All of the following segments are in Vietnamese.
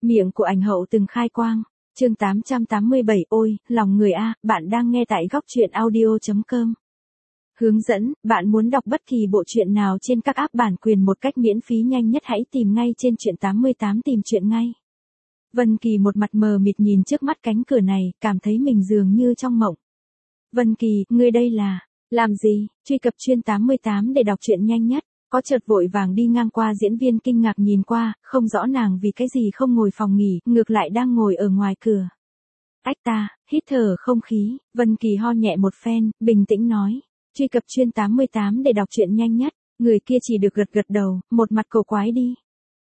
Miệng của ảnh hậu từng khai quang. Chương 887. Ôi, lòng người a, bạn đang nghe tại góc truyện audio.com. Hướng dẫn, bạn muốn đọc bất kỳ bộ truyện nào trên các app bản quyền một cách miễn phí nhanh nhất hãy tìm ngay trên truyện 88 tìm truyện ngay. Vân Kỳ một mặt mờ mịt nhìn trước mắt cánh cửa này, cảm thấy mình dường như trong mộng. Vân Kỳ, ngươi đây là, làm gì? Truy cập truyện 88 để đọc truyện nhanh nhất. Có chợt vội vàng đi ngang qua diễn viên kinh ngạc nhìn qua, không rõ nàng vì cái gì không ngồi phòng nghỉ, ngược lại đang ngồi ở ngoài cửa. Ách ta, hít thở không khí, Vân Kỳ ho nhẹ một phen, bình tĩnh nói. Truy cập truyện 88 để đọc truyện nhanh nhất, người kia chỉ được gật gật đầu, một mặt cổ quái đi.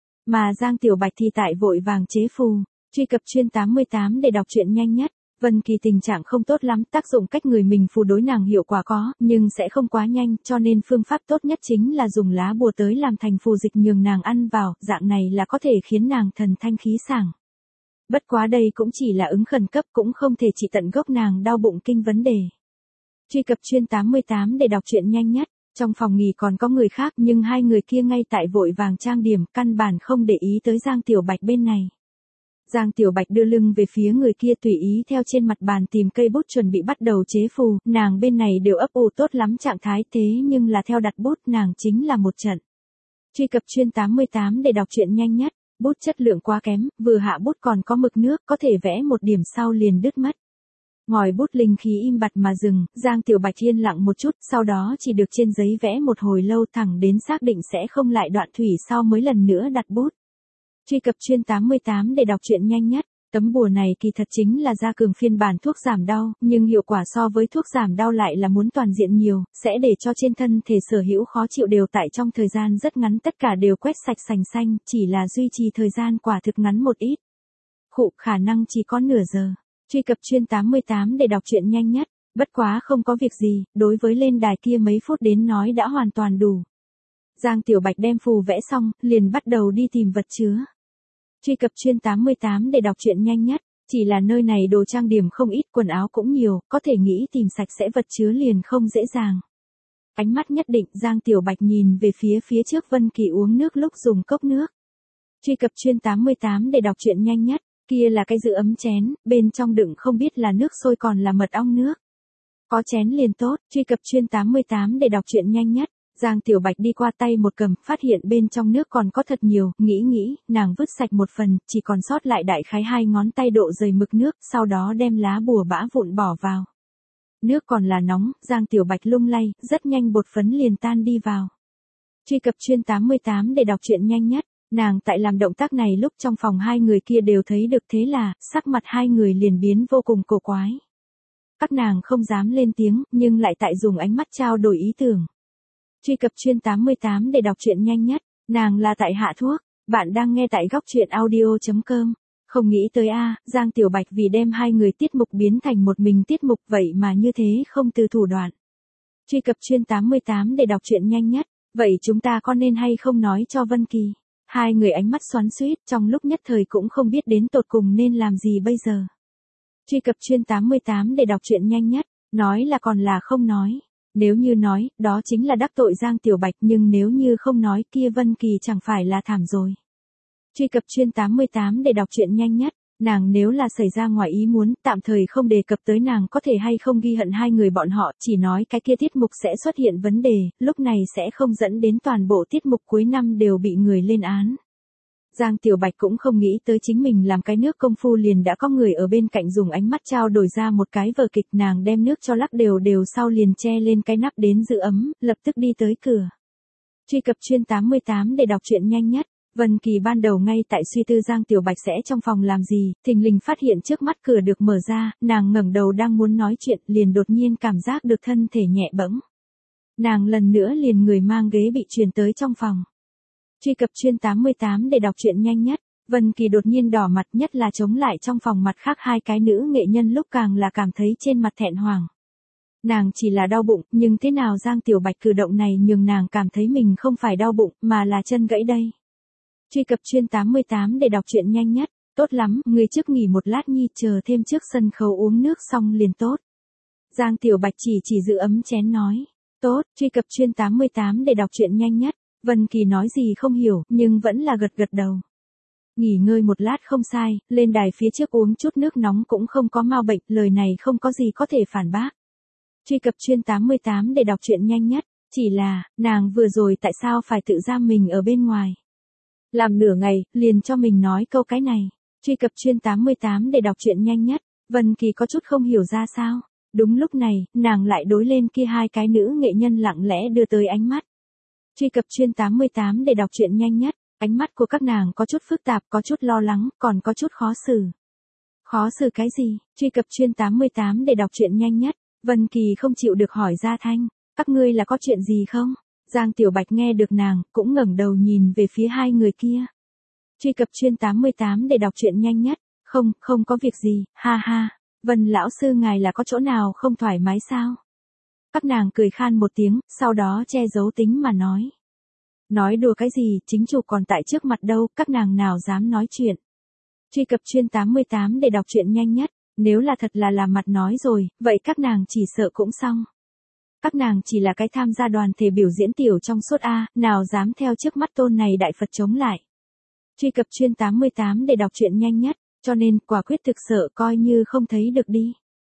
Mà Giang Tiểu Bạch thì tại vội vàng chế phù. Truy cập truyện 88 để đọc truyện nhanh nhất. Vân Kỳ tình trạng không tốt lắm, tác dụng cách người mình phù đối nàng hiệu quả có, nhưng sẽ không quá nhanh, cho nên phương pháp tốt nhất chính là dùng lá bùa tới làm thành phù dịch nhường nàng ăn vào, dạng này là có thể khiến nàng thần thanh khí sảng. Bất quá đây cũng chỉ là ứng khẩn cấp, cũng không thể trị tận gốc nàng đau bụng kinh vấn đề. Truy cập truyện 88 để đọc truyện nhanh nhất. Trong phòng nghỉ còn có người khác nhưng hai người kia ngay tại vội vàng trang điểm, căn bản không để ý tới Giang Tiểu Bạch bên này. Giang Tiểu Bạch đưa lưng về phía người kia tùy ý theo trên mặt bàn tìm cây bút chuẩn bị bắt đầu chế phù, nàng bên này đều ấp ủ tốt lắm trạng thái thế nhưng là theo đặt bút nàng chính là một trận. Truy cập truyện 88 để đọc truyện nhanh nhất, bút chất lượng quá kém, vừa hạ bút còn có mực nước, có thể vẽ một điểm sau liền đứt mất. Ngòi bút linh khí im bặt mà dừng, Giang Tiểu Bạch yên lặng một chút, sau đó chỉ được trên giấy vẽ một hồi lâu thẳng đến xác định sẽ không lại đoạn thủy sau mới lần nữa đặt bút. Truy cập truyện 88 để đọc truyện nhanh nhất, tấm bùa này kỳ thật chính là gia cường phiên bản thuốc giảm đau, nhưng hiệu quả so với thuốc giảm đau lại là muốn toàn diện nhiều, sẽ để cho trên thân thể sở hữu khó chịu đều tại trong thời gian rất ngắn tất cả đều quét sạch sành xanh, chỉ là duy trì thời gian quả thực ngắn một ít. Khả năng chỉ có nửa giờ. Truy cập truyện 88 để đọc truyện nhanh nhất, bất quá không có việc gì, đối với lên đài kia mấy phút đến nói đã hoàn toàn đủ. Giang Tiểu Bạch đem phù vẽ xong, liền bắt đầu đi tìm vật chứa. Truy cập truyện 88 để đọc truyện nhanh nhất, chỉ là nơi này đồ trang điểm không ít, quần áo cũng nhiều, có thể nghĩ tìm sạch sẽ vật chứa liền không dễ dàng. Ánh mắt nhất định, Giang Tiểu Bạch nhìn về phía trước Vân Kỳ uống nước lúc dùng cốc nước. Truy cập truyện 88 để đọc truyện nhanh nhất, kia là cái giữ ấm chén, bên trong đựng không biết là nước sôi còn là mật ong nước. Có chén liền tốt, truy cập truyện 88 để đọc truyện nhanh nhất. Giang Tiểu Bạch đi qua tay một cầm, phát hiện bên trong nước còn có thật nhiều, nghĩ, nàng vứt sạch một phần, chỉ còn sót lại đại khái 2 ngón tay độ dày mực nước, sau đó đem lá bùa bã vụn bỏ vào. Nước còn là nóng, Giang Tiểu Bạch lung lay, rất nhanh bột phấn liền tan đi vào. Truy cập truyện 88 để đọc truyện nhanh nhất, nàng tại làm động tác này lúc trong phòng hai người kia đều thấy được thế là, sắc mặt hai người liền biến vô cùng cổ quái. Các nàng không dám lên tiếng, nhưng lại tại dùng ánh mắt trao đổi ý tưởng. Truy cập truyện 88 để đọc truyện nhanh nhất, nàng là tại hạ thuốc, bạn đang nghe tại góc truyện audio.com. Không nghĩ tới Giang Tiểu Bạch vì đem hai người tiết mục biến thành một mình tiết mục vậy mà như thế không từ thủ đoạn. Truy cập truyện 88 để đọc truyện nhanh nhất, vậy chúng ta có nên hay không nói cho Vân Kỳ? Hai người ánh mắt xoắn xuýt trong lúc nhất thời cũng không biết đến tột cùng nên làm gì bây giờ. Truy cập truyện 88 để đọc truyện nhanh nhất, nói là còn là không nói. Nếu như nói, đó chính là đắc tội Giang Tiểu Bạch, nhưng nếu như không nói kia Vân Kỳ chẳng phải là thảm rồi. Truy cập truyện 88 để đọc truyện nhanh nhất, nàng nếu là xảy ra ngoài ý muốn, tạm thời không đề cập tới nàng có thể hay không ghi hận hai người bọn họ, chỉ nói cái kia tiết mục sẽ xuất hiện vấn đề, lúc này sẽ không dẫn đến toàn bộ tiết mục cuối năm đều bị người lên án. Giang Tiểu Bạch cũng không nghĩ tới chính mình làm cái nước công phu liền đã có người ở bên cạnh dùng ánh mắt trao đổi ra một cái vở kịch, nàng đem nước cho lắc đều sau liền che lên cái nắp đến giữ ấm, lập tức đi tới cửa. Truy cập truyện 88 để đọc truyện nhanh nhất, Vân Kỳ ban đầu ngay tại suy tư Giang Tiểu Bạch sẽ trong phòng làm gì, thình lình phát hiện trước mắt cửa được mở ra, nàng ngẩng đầu đang muốn nói chuyện liền đột nhiên cảm giác được thân thể nhẹ bẫng. Nàng lần nữa liền người mang ghế bị truyền tới trong phòng. Truy cập truyện 88 để đọc truyện nhanh nhất, Vân Kỳ đột nhiên đỏ mặt, nhất là chống lại trong phòng mặt khác hai cái nữ nghệ nhân lúc càng là cảm thấy trên mặt thẹn hoàng. Nàng chỉ là đau bụng, nhưng thế nào Giang Tiểu Bạch cử động này nhường nàng cảm thấy mình không phải đau bụng, mà là chân gãy đây. Truy cập truyện 88 để đọc truyện nhanh nhất, tốt lắm, người trước nghỉ một lát nhi chờ thêm trước sân khấu uống nước xong liền tốt. Giang Tiểu Bạch chỉ giữ ấm chén nói, tốt, truy cập truyện 88 để đọc truyện nhanh nhất. Vân Kỳ nói gì không hiểu, nhưng vẫn là gật gật đầu. Nghỉ ngơi một lát không sai, lên đài phía trước uống chút nước nóng cũng không có mau bệnh, lời này không có gì có thể phản bác. Truy cập Chuyên 88 để đọc truyện nhanh nhất, chỉ là, nàng vừa rồi tại sao phải tự giam mình ở bên ngoài. Làm nửa ngày, liền cho mình nói câu cái này. Truy cập Chuyên 88 để đọc truyện nhanh nhất, Vân Kỳ có chút không hiểu ra sao. Đúng lúc này, nàng lại đối lên kia hai cái nữ nghệ nhân lặng lẽ đưa tới ánh mắt. Truy cập Chuyên 88 để đọc truyện nhanh nhất, ánh mắt của các nàng có chút phức tạp, có chút lo lắng, còn có chút khó xử. Khó xử cái gì? Truy cập Chuyên 88 để đọc truyện nhanh nhất, Vân Kỳ không chịu được hỏi ra thanh, các ngươi là có chuyện gì không? Giang Tiểu Bạch nghe được nàng, cũng ngẩng đầu nhìn về phía hai người kia. Truy cập Chuyên 88 để đọc truyện nhanh nhất, không có việc gì, ha ha, Vân lão sư ngài là có chỗ nào không thoải mái sao? Các nàng cười khan một tiếng, sau đó che giấu tính mà nói. Nói đùa cái gì, chính chủ còn tại trước mặt đâu, các nàng nào dám nói chuyện. Truy cập Chuyên 88 để đọc truyện nhanh nhất, nếu là thật là làm mặt nói rồi, vậy các nàng chỉ sợ cũng xong. Các nàng chỉ là cái tham gia đoàn thể biểu diễn tiểu trong suốt A, nào dám theo trước mắt tôn này đại Phật chống lại. Truy cập Chuyên 88 để đọc truyện nhanh nhất, cho nên quả quyết thực sợ coi như không thấy được đi.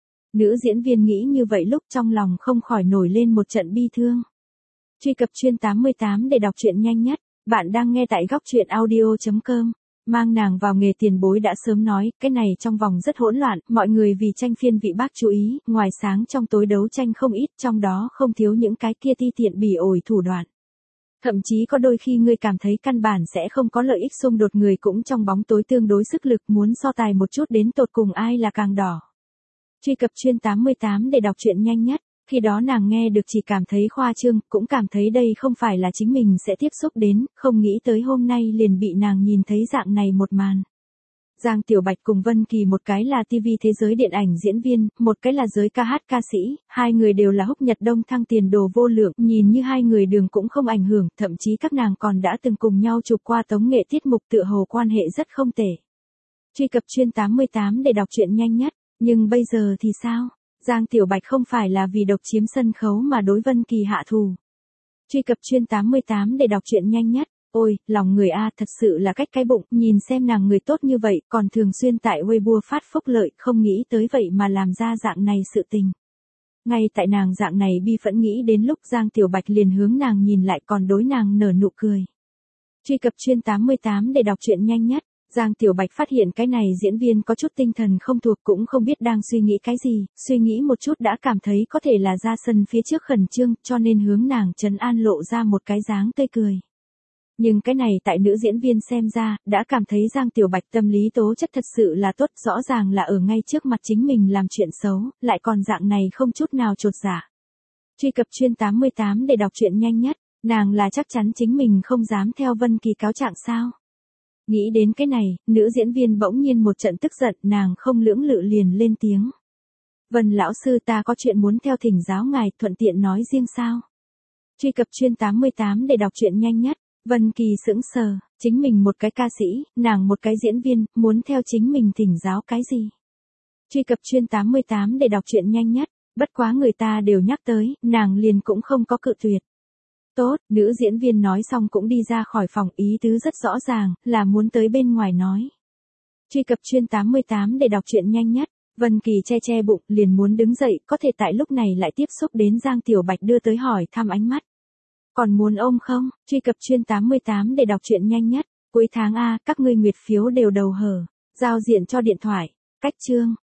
Nữ diễn viên nghĩ như vậy lúc trong lòng không khỏi nổi lên một trận bi thương. Truy cập Chuyên 88 để đọc truyện nhanh nhất, bạn đang nghe tại góc truyện audio.com. Mang nàng vào nghề tiền bối đã sớm nói, cái này trong vòng rất hỗn loạn, mọi người vì tranh phiên vị bác chú ý, ngoài sáng trong tối đấu tranh không ít, trong đó không thiếu những cái kia ti tiện bỉ ổi thủ đoạn. Thậm chí có đôi khi ngươi cảm thấy căn bản sẽ không có lợi ích xung đột người cũng trong bóng tối tương đối sức lực muốn so tài một chút đến tột cùng ai là càng đỏ. Truy cập Chuyên 88 để đọc truyện nhanh nhất, khi đó nàng nghe được chỉ cảm thấy khoa trương, cũng cảm thấy đây không phải là chính mình sẽ tiếp xúc đến, không nghĩ tới hôm nay liền bị nàng nhìn thấy dạng này một màn. Giang Tiểu Bạch cùng Vân Kỳ một cái là TV thế giới điện ảnh diễn viên, một cái là giới ca hát ca sĩ, hai người đều là húc nhật đông thăng tiền đồ vô lượng, nhìn như hai người đường cũng không ảnh hưởng, thậm chí các nàng còn đã từng cùng nhau chụp qua tống nghệ tiết mục tựa hồ quan hệ rất không tệ. Truy cập Chuyên 88 để đọc truyện nhanh nhất, nhưng bây giờ thì sao? Giang Tiểu Bạch không phải là vì độc chiếm sân khấu mà đối Vân Kỳ hạ thù. Truy cập Chuyên 88 để đọc truyện nhanh nhất. Ôi, lòng người A thật sự là cách cái bụng, nhìn xem nàng người tốt như vậy, còn thường xuyên tại Weibo phát phúc lợi, không nghĩ tới vậy mà làm ra dạng này sự tình. Ngay tại nàng dạng này bi phẫn nghĩ đến lúc Giang Tiểu Bạch liền hướng nàng nhìn lại còn đối nàng nở nụ cười. Truy cập Chuyên 88 để đọc truyện nhanh nhất. Giang Tiểu Bạch phát hiện cái này diễn viên có chút tinh thần không thuộc cũng không biết đang suy nghĩ cái gì, suy nghĩ một chút đã cảm thấy có thể là ra sân phía trước khẩn trương, cho nên hướng nàng trấn an lộ ra một cái dáng tươi cười. Nhưng cái này tại nữ diễn viên xem ra, đã cảm thấy Giang Tiểu Bạch tâm lý tố chất thật sự là tốt, rõ ràng là ở ngay trước mặt chính mình làm chuyện xấu, lại còn dạng này không chút nào chột dạ. Truy cập Chuyên 88 để đọc truyện nhanh nhất, nàng là chắc chắn chính mình không dám theo Vân Kỳ cáo trạng sao. Nghĩ đến cái này, nữ diễn viên bỗng nhiên một trận tức giận, nàng không lưỡng lự liền lên tiếng. Vân lão sư ta có chuyện muốn theo thỉnh giáo ngài, thuận tiện nói riêng sao. Truy cập Chuyên 88 để đọc truyện nhanh nhất, Vân Kỳ sững sờ, chính mình một cái ca sĩ, nàng một cái diễn viên, muốn theo chính mình thỉnh giáo cái gì. Truy cập Chuyên 88 để đọc truyện nhanh nhất, bất quá người ta đều nhắc tới, nàng liền cũng không có cự tuyệt. Tốt, nữ diễn viên nói xong cũng đi ra khỏi phòng, ý tứ rất rõ ràng, là muốn tới bên ngoài nói. Truy cập Chuyên 88 để đọc truyện nhanh nhất, Vân Kỳ che bụng, liền muốn đứng dậy, có thể tại lúc này lại tiếp xúc đến Giang Tiểu Bạch đưa tới hỏi thăm ánh mắt. Còn muốn ôm không? Truy cập Chuyên 88 để đọc truyện nhanh nhất, cuối tháng A, các ngươi nguyệt phiếu đều đầu hở, giao diện cho điện thoại, cách chương.